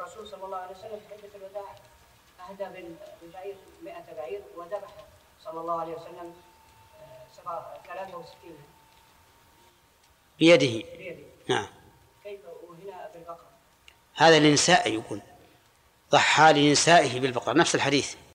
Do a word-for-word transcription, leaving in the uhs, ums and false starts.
الرسول صلى الله عليه وسلم في حجة الوداع أهدى بالبعير مئة بعير وذبح صلى الله عليه وسلم ثلاثة وستين بيده. بيده. نعم. كيف وهنا بالبقرة؟ هذا للنساء يقول ضحى لنسائه بالبقرة، نفس الحديث.